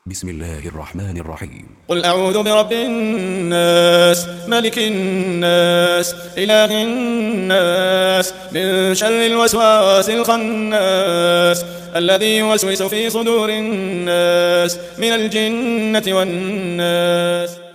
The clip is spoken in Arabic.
بسم الله الرحمن الرحيم. قل أعوذ برب الناس ملك الناس إله الناس من شر الوسواس الخناس الذي يوسوس في صدور الناس من الجنة والناس.